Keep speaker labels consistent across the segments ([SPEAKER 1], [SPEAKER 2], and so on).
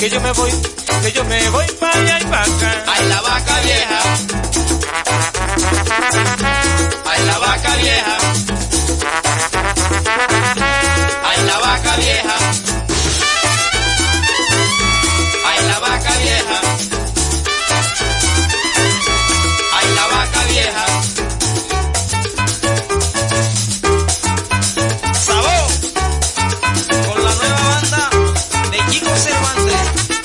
[SPEAKER 1] que yo me voy para allá y para acá.
[SPEAKER 2] Ay, la vaca vieja. Ay, la vaca vieja. Ay, la vaca vieja. Ay, la vaca vieja. Ay, la vaca vieja.
[SPEAKER 1] Sabor con la nueva banda de Chico Cervantes.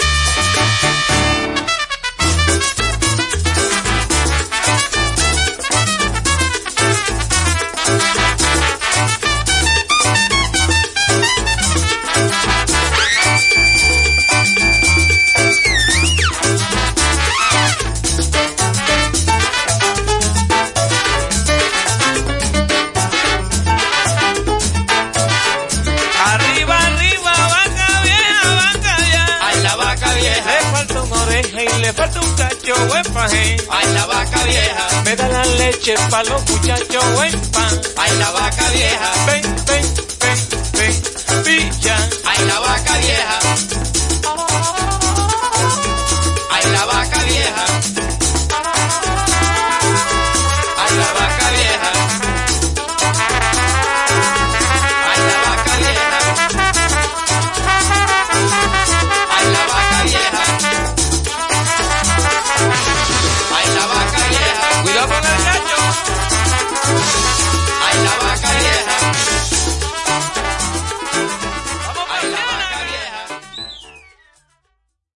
[SPEAKER 1] Arriba, arriba, vaca vieja, vaca vieja.
[SPEAKER 2] Ay, la vaca vieja.
[SPEAKER 1] Le falta una oreja y le falta un cacho, buen paje.
[SPEAKER 2] Ay, la vaca vieja.
[SPEAKER 1] Me da la leche pa' los muchachos, buen pan.
[SPEAKER 2] Ay, la vaca vieja.
[SPEAKER 1] Ven, ven, ven, ven, pilla.
[SPEAKER 2] Ay, la vaca